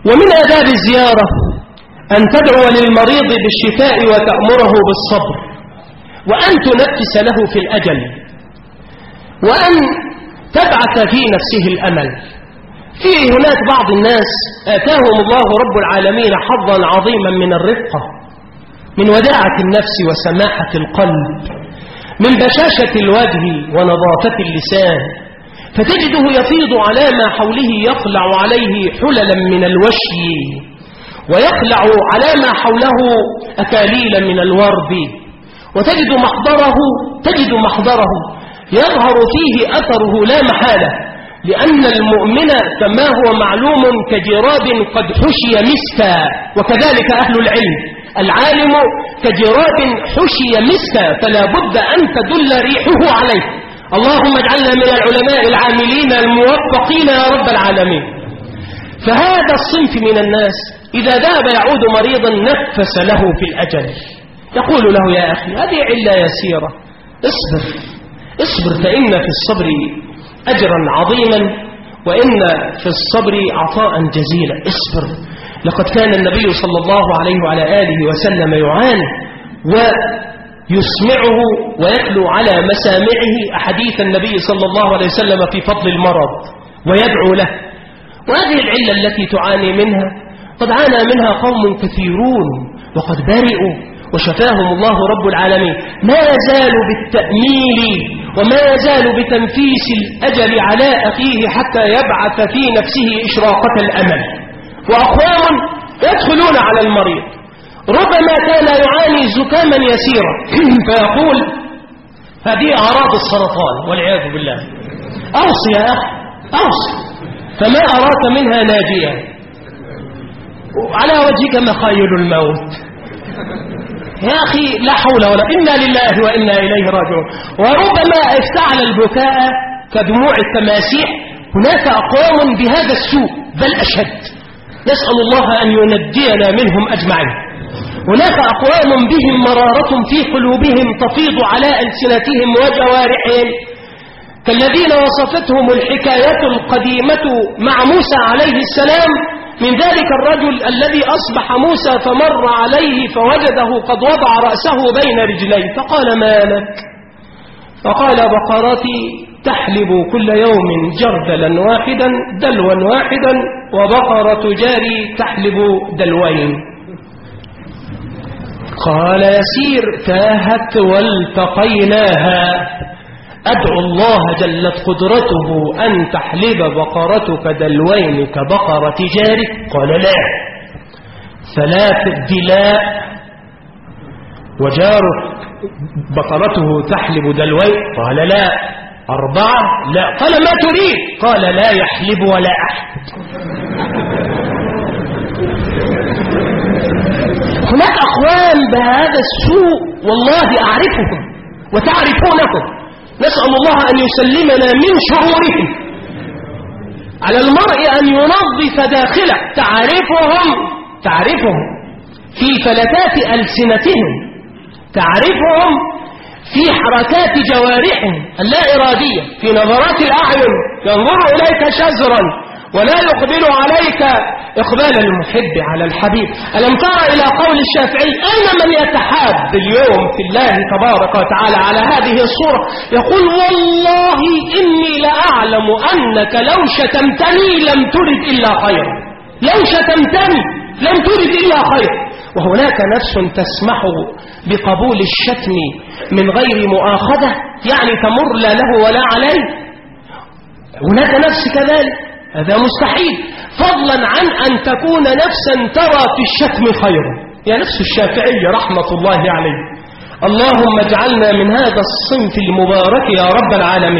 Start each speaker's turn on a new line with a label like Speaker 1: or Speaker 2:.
Speaker 1: ومن آداب الزيارة أن تدعو للمريض بالشفاء وتأمره بالصبر، وأن تنفس له في الأجل، وأن تبعث في نفسه الأمل. في هناك بعض الناس آتاهم الله رب العالمين حظا عظيما من الرفقة، من وداعة النفس وسماحة القلب، من بشاشة الوجه ونظافة اللسان، فتجده يفيض على ما حوله، يخلع عليه حللا من الوشي، ويخلع على ما حوله أكاليلا من الورد، وتجد محضره يظهر فيه أثره لا محالة، لأن المؤمن كما هو معلوم كجراب قد حشي مسكا، وكذلك أهل العلم، العالم كجراب حشي مسكا، فلا بد أن تدل ريحه عليه. اللهم اجعلنا من العلماء العاملين الموفقين يا رب العالمين. فهذا الصنف من الناس إذا ذهب يعود مريضا نفس له في الأجل، يقول له يا أخي هذه علة يسيرة، اصبر فإن في الصبر أجرا عظيما، وإن في الصبر عطاء جزيلا، اصبر. لقد كان النبي صلى الله عليه وعلى آله وسلم يعاني ويسمعه ويتلو على مسامعه أحاديث النبي صلى الله عليه وسلم في فضل المرض ويدعو له. وهذه العلة التي تعاني منها قد عانى منها قوم كثيرون وقد برئوا وشفاهم الله رب العالمين، ما يزال بالتأميل وما يزال بتنفيس الأجل على أخيه حتى يبعث في نفسه إشراقة الأمل. وأقوام يدخلون على المريض ربما كان يعاني زكاما يسيرا فيقول هذه أعراض السرطان والعياذ بالله، أوصي يا أخي أوصي، فما أراك منها ناجيا، على وجهك مخايل الموت. يا أخي لا حول ولا إنا لله وإنا إليه راجعون. وربما افتعل البكاء كدموع التماسيح. هناك أقوام بهذا السوء بل أشد، نسأل الله أن ينجينا منهم أجمعين. هناك أقوام بهم مرارة في قلوبهم تفيض على ألسنتهم وجوارحهم، كالذين وصفتهم الحكاية القديمة مع موسى عليه السلام، من ذلك الرجل الذي أصبح موسى فمر عليه فوجده قد وضع رأسه بين رجليه فقال ما لك؟ فقال بقرتي تحلب كل يوم جردلا واحدا دلوا واحدا، وبقرة جاري تحلب دلوين. قال يسير تاهت والتقيناها، أدعو الله جلت قدرته أن تحلب بقرتك دلوين كبقرة جارك؟ قال لا. 3 دلاء وجارك بقرته تحلب دلوين؟ قال لا. 4 لا. قال ما تريد؟ قال لا يحلب ولا أحد. هناك أقوام بهذا السوء والله أعرفهم وتعرفونهم، نسأل الله أن يسلمنا من شرورهم. على المرء أن ينظف داخله، تعرفهم في فلتات ألسنتهم، تعرفهم في حركات جوارحهم اللا إرادية، في نظرات الأعين، ينظر إليك شزرا ولا يقبل عليك إقبال المحب على الحبيب. ألم ترى إلى قول الشافعي أين من يتحاب اليوم في الله تبارك وتعالى على هذه الصورة؟ يقول والله إني لأعلم أنك لو شتمتني لم ترد إلا خير، لو شتمتني لم ترد إلا خير. وهناك نفس تسمح بقبول الشتم من غير مؤاخذة، يعني تمر لا له ولا عليه. هناك نفس كذلك، هذا مستحيل، فضلا عن أن تكون نفسا ترى في الشتم خيرا. يا نفس الشافعي رحمة الله عليه، اللهم اجعلنا من هذا الصنف المبارك يا رب العالمين.